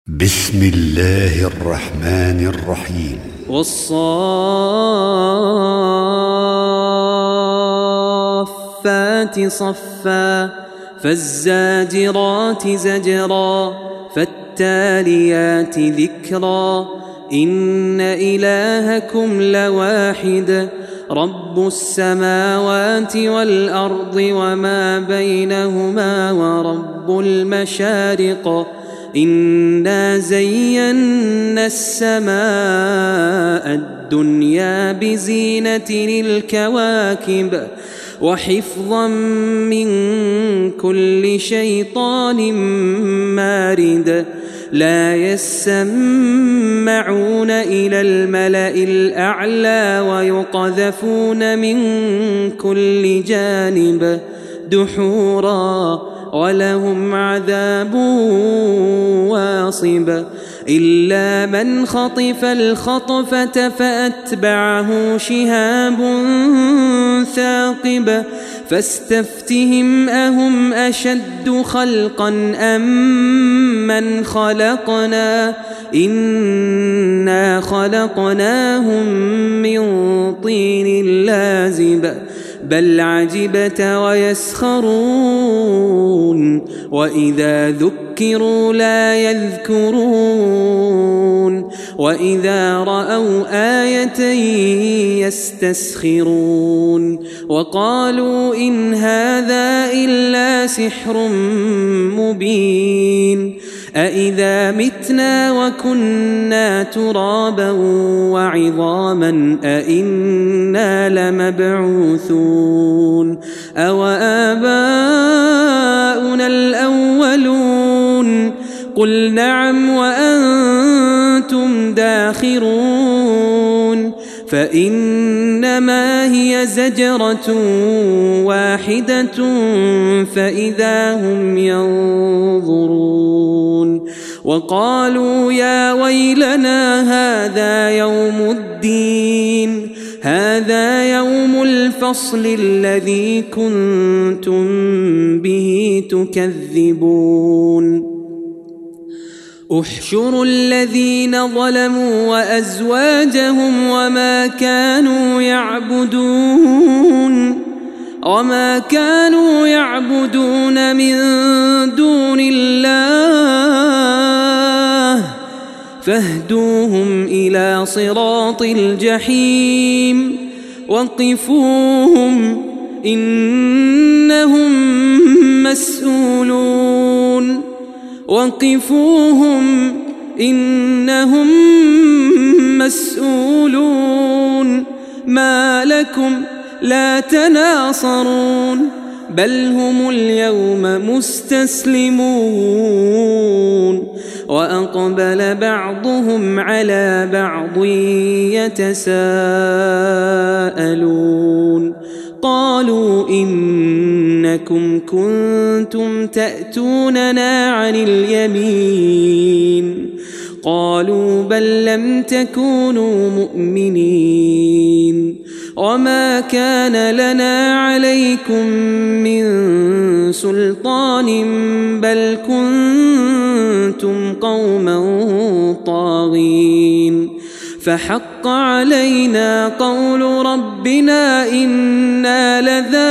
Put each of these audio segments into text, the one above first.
بسم الله الرحمن الرحيم والصافات صفا فالزاجرات زجرا فالتاليات ذكرا إن إلهكم لواحد رب السماوات والأرض وما بينهما ورب المشارق إنا زينا السماء الدنيا بزينة الكواكب وحفظا من كل شيطان مارد لا يسمعون إلى الملأ الأعلى ويقذفون من كل جانب دحورا ولهم عذاب واصب إلا من خطف الخطفة فأتبعه شهاب ثاقب فاستفتهم أهم أشد خلقا أم من خلقنا إنا خلقناهم من طين لازب بل عجبت ويسخرون وإذا ذكروا لا يذكرون وإذا رأوا آية يستسخرون وقالوا إن هذا إلا سحر مبين أإذا متنا وكنا ترابا وعظاما أإنا لمبعوثون أو آباؤنا الأولون قل نعم وأنتم داخرون فإنما هي زجرة واحدة فإذا هم ينظرون وقالوا يا ويلنا هذا يوم الدين هذا يوم الفصل الذي كنتم به تكذبون احشروا الذين ظلموا وأزواجهم وما كانوا يعبدون من دون الله فاهدوهم إلى صراط الجحيم وقفوهم إنهم مسؤولون ما لكم لا تناصرون بل هم اليوم مستسلمون وأقبل بعضهم على بعض يتساءلون قالوا إنكم كنتم تأتوننا عن اليمين قالوا بل لم تكونوا مؤمنين وما كان لنا عليكم من سلطان بل كنتم قوما طاغين فحق علينا قول ربنا إنا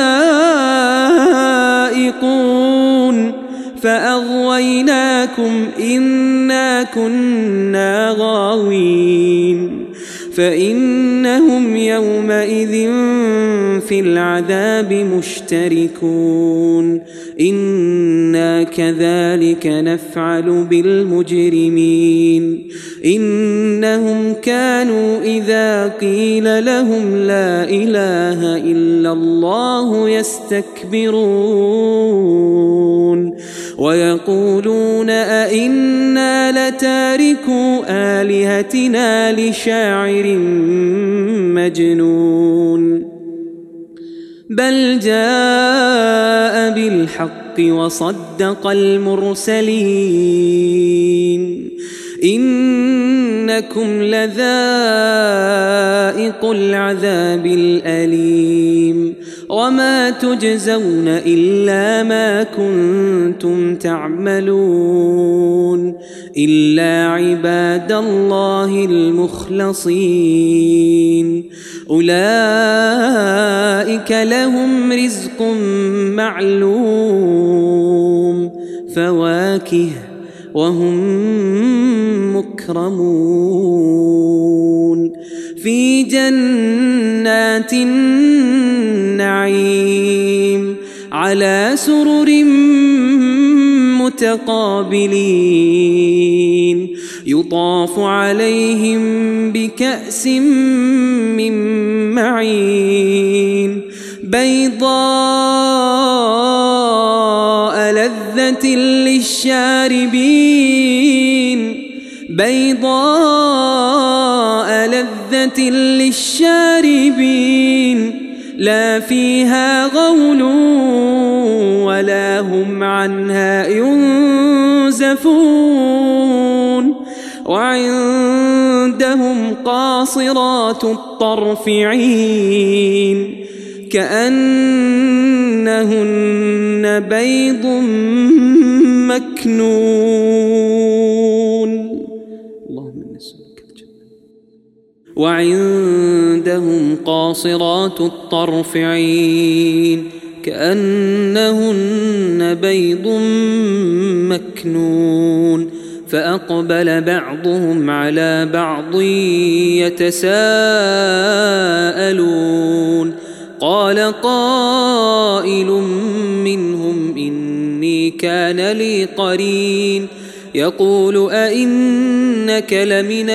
لذائقون فأغويناكم إنا كنا غاوين فإنهم يومئذ في العذاب مشتركون إنا كذلك نفعل بالمجرمين إنهم كانوا إذا قيل لهم لا إله إلا الله يستكبرون ويقولون أئنا لتاركو آلهتنا لشاعر مجنون بل جاء بالحق وصدق المرسلين إنكم لذائق العذاب الأليم وما تجزون إلا ما كنتم تعملون إلا عباد الله المخلصين أولئك لهم رزق معلوم فواكه وهم مكرمون في جنات النعيم على سرر متقابلين يطاف عليهم بكأس من معين بيضاء لذة للشاربين لا فيها غول ولا هم عنها ينزفون وعندهم قاصرات الطرف عين كأنهن بيض مكنون اللهم نسألك الجنة وعندهم قاصرات الطرف عين كأنهن بيض مكنون فأقبل بعضهم على بعض يتساءلون قال قائل منهم إني كان لي قرين يقول أئنك لمن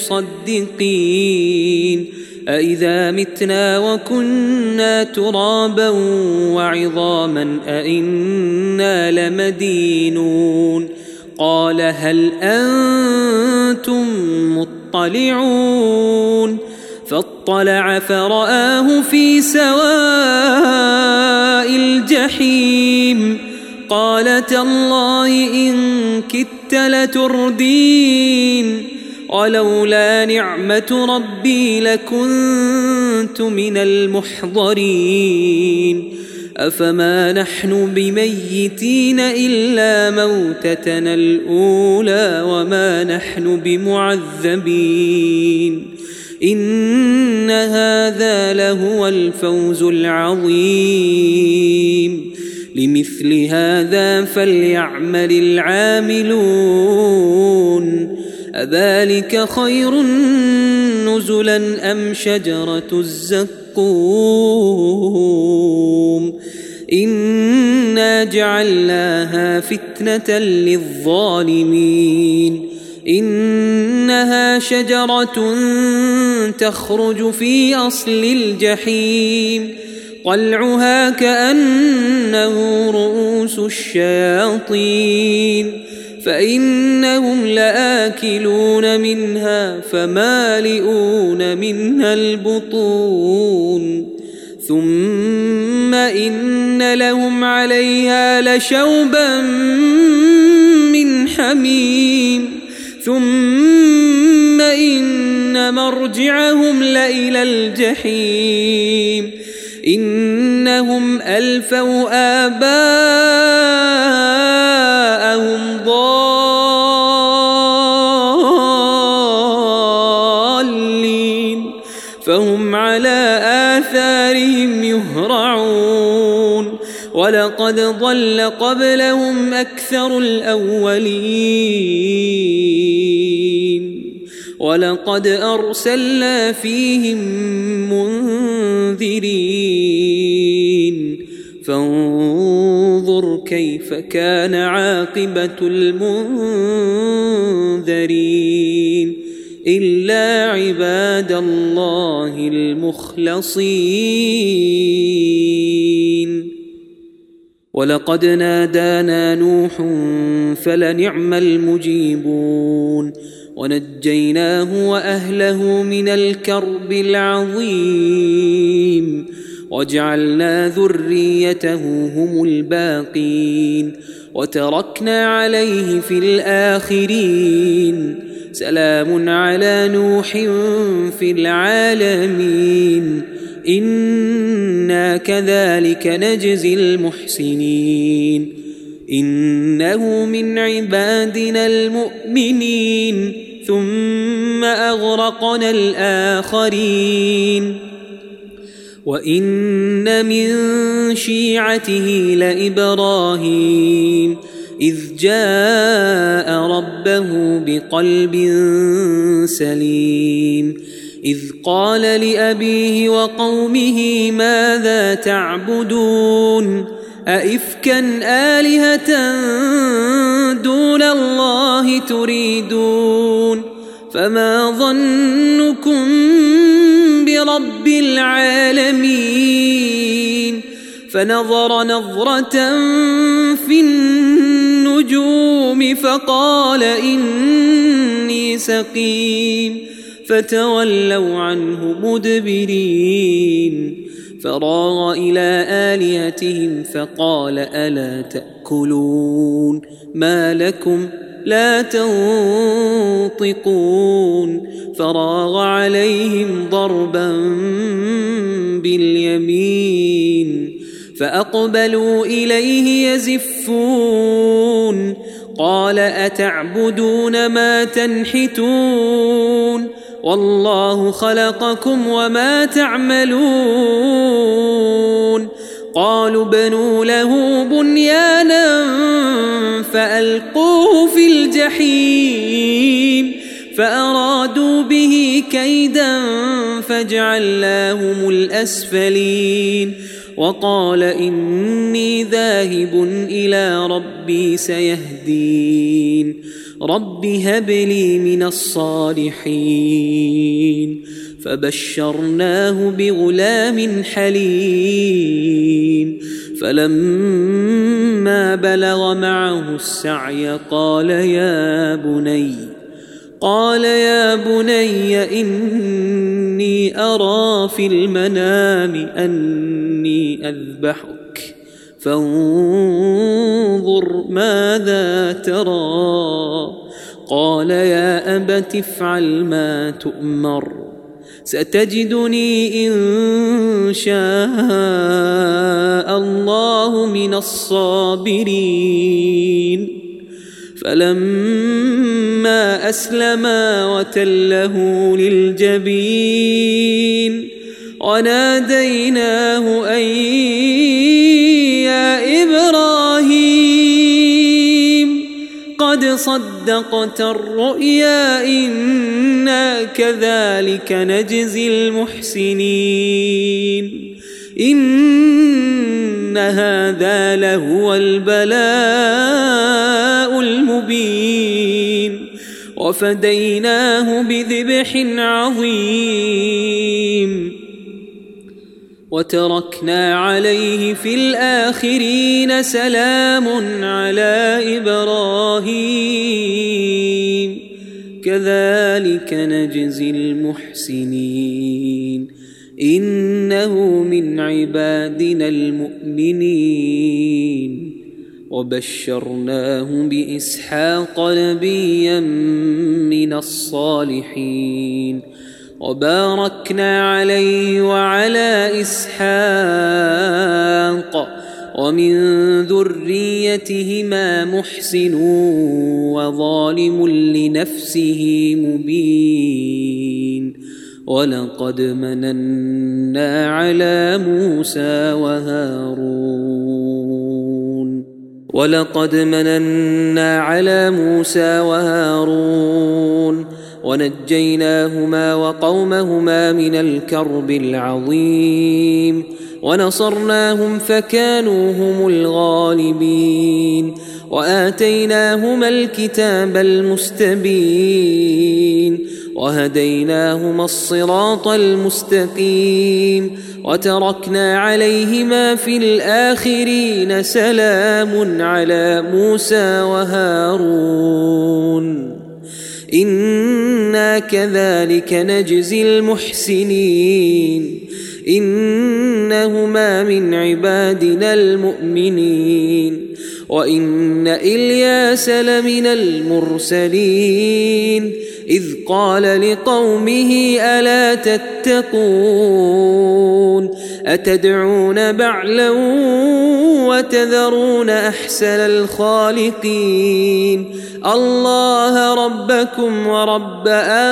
المصدقين أئذا متنا وكنا ترابا وعظاما أئنا لمدينون قال هل أنتم مطلعون فاطلع فرآه في سواء الجحيم قال تالله إن كدت لتردين ولولا نعمة ربي لكنت من المحضرين أفما نحن بميتين إلا موتتنا الأولى وما نحن بمعذبين إن هذا لهو الفوز العظيم لمثل هذا فليعمل العاملون أذلك خير نزلا أم شجرة الزقوم إنا جعلناها فتنة للظالمين إنها شجرة تخرج في أصل الجحيم طلعها كأنه رؤوس الشياطين فإنهم لآكلون منها فمالئون منها البطون ثم إن لهم عليها لشوبا من حميم ثم إن مرجعهم لإلى الجحيم إنهم ألفوا آباءهم ضالين فهم على آثارهم يهرعون ولقد ضل قبلهم أكثر الأولين ولقد أرسلنا فيهم منذرين فانظر كيف كان عاقبة المنذرين إلا عباد الله المخلصين ولقد نادانا نوح فلنعم المجيبون ونجيناه وأهله من الكرب العظيم وجعلنا ذريته هم الباقين وتركنا عليه في الآخرين سلام على نوح في العالمين إنا كذلك نجزي المحسنين إنه من عبادنا المؤمنين ثم أغرقنا الآخرين وإن من شيعته لإبراهيم إذ جاء ربه بقلب سليم إذ قال لأبيه وقومه ماذا تعبدون أئفكا آلهة دون الله تريدون فما ظنكم برب العالمين فنظر نظرة في النجوم فقال إني سقيم فتولوا عنه مدبرين فراغ إلى آلهتهم فقال ألا تأكلون ما لكم لا تنطقون فراغ عليهم ضربا باليمين فأقبلوا إليه يزفون قال أتعبدون ما تنحتون والله خلقكم وما تعملون قالوا بنوا له بنيانا فألقوه في الجحيم فأرادوا به كيدا فجعلناهم الأسفلين وقال إني ذاهب إلى ربي سيهدين رب هب لي من الصالحين فبشرناه بغلام حليم فلما بلغ معه السعي قال يا بني إني أرى في المنام أني أذبحك فانظر ماذا ترى قال يا أبت افعل ما تؤمر ستجدني إن شاء الله من الصابرين فلما أسلما وتله للجبين وناديناه أن يا إبراهيم قد صدقت الرؤيا إنا كذلك نجزي المحسنين إن هذا لهو البلاء المبين وفديناه بذبح عظيم وتركنا عليه في الآخرين سلام على إبراهيم كذلك نجزي المحسنين إنه من عبادنا المؤمنين وبشرناه بإسحاق نبيا من الصالحين وباركنا عليه وعلى إسحاق ومن ذريتهما محسن وظالم لنفسه مبين ولقد مننا على موسى وهارون ونجيناهما وقومهما من الكرب العظيم ونصرناهم فكانوا هم الغالبين وآتيناهما الكتاب المستبين وهديناهما الصراط المستقيم وتركنا عليهما في الآخرين سلام على موسى وهارون إنا كذلك نجزي المحسنين إنهما من عبادنا المؤمنين وإن إلياس لمن المرسلين إذ قال لقومه ألا تتقون أتدعون بعلا وتذرون أحسن الخالقين الله ربكم ورب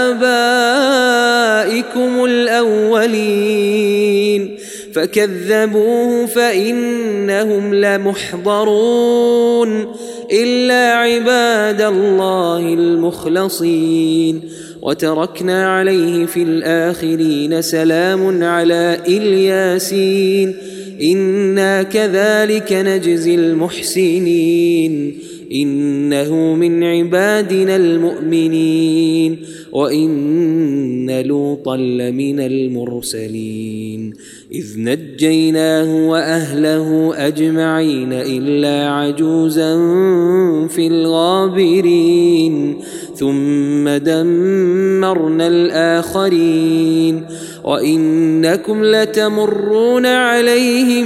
آبائكم الأولين فكذبوه فإنهم لمحضرون إلا عباد الله المخلصين وتركنا عليه في الآخرين سلام على الياسين إنا كذلك نجزي المحسنين إنه من عبادنا المؤمنين وإن لوطا لمن المرسلين إذ نجيناه وأهله أجمعين إلا عجوزا في الغابرين ثم دمرنا الآخرين وإنكم لتمرون عليهم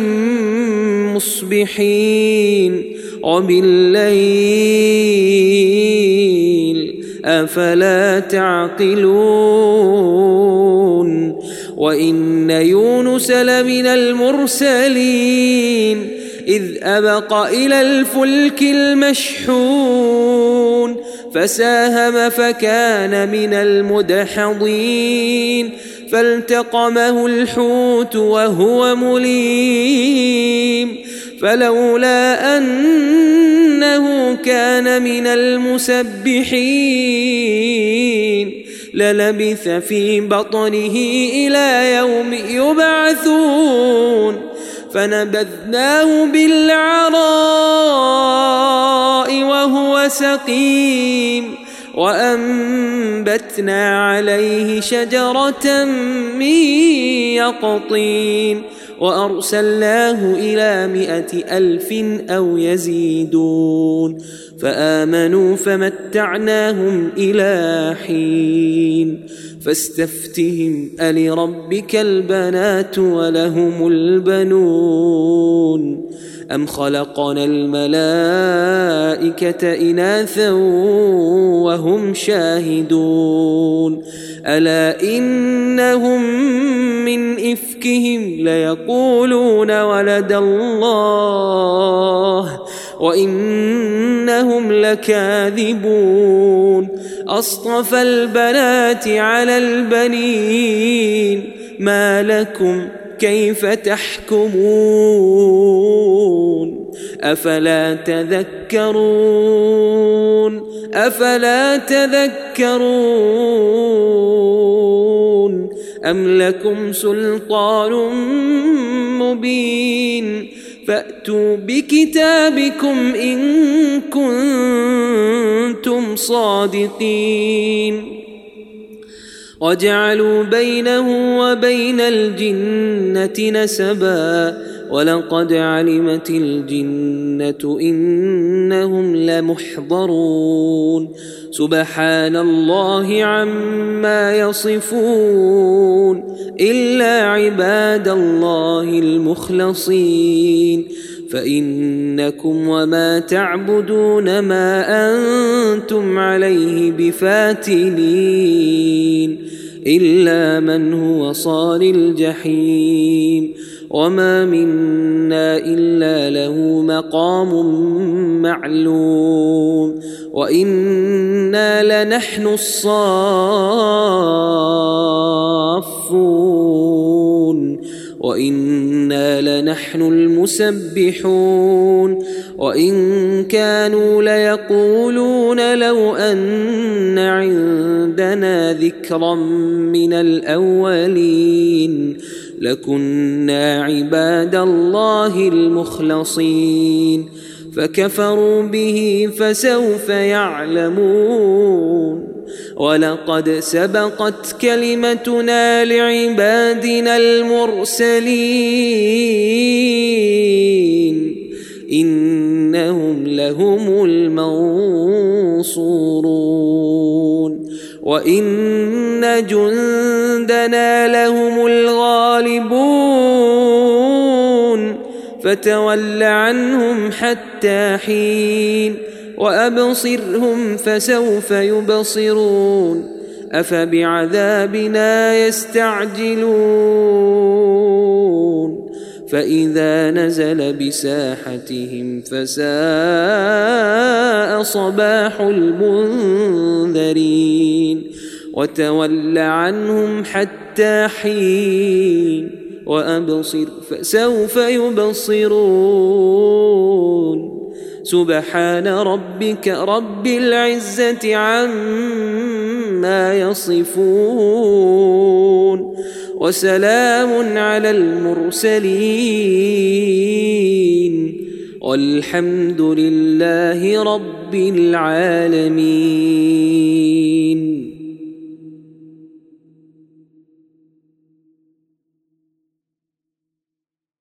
مصبحين وبالليل أفلا تعقلون وإن يونس لمن المرسلين إذ أبق إلى الفلك المشحون فساهم فكان من المدحضين فالتقمه الحوت وهو مليم فلولا أنه كان من المسبحين للبث في بطنه إلى يوم يبعثون فنبذناه بالعراء وهو سقيم وأنبتنا عليه شجرة من يقطين وأرسلناه إلى 100,000 أو يزيدون فآمنوا فمتعناهم إلى حين فاستفتهم ألربك البنات ولهم البنون أم خلقنا الملائكة إناثا وهم شاهدون ألا إنهم من إفكهم ليقولون ولد الله وإنهم لكاذبون أصطفى البنات على البنين ما لكم كيف تحكمون أفلا تذكرون أم لكم سلطان مبين فأتوا بكتابكم إن كنتم صادقين وجعلوا بينه وبين الجنة نسبا ولقد علمت الجنة إنهم لمحضرون سبحان الله عما يصفون إلا عباد الله المخلصين فإنكم وما تعبدون ما أنتم عليه بفاتنين إلا من هو صال الجحيم وما منا إلا له مقام معلوم وإنا لنحن الصافون وإنا لنحن المسبحون وإن كانوا ليقولون لو أن عندنا ذكرا من الأولين لكنا عباد الله المخلصين فكفروا به فسوف يعلمون ولقد سبقت كلمتنا لعبادنا المرسلين إنهم لهم المنصورون وإن جندنا لهم الغالبون فتول عنهم حتى حتى حين وأبصرهم فسوف يبصرون أفبعذابنا يستعجلون فإذا نزل بساحتهم فساء صباح المنذرين وتول عنهم حتى حين وأبصر فسوف يبصرون سبحان ربك رب العزة عما يصفون وسلام على المرسلين والحمد لله رب العالمين.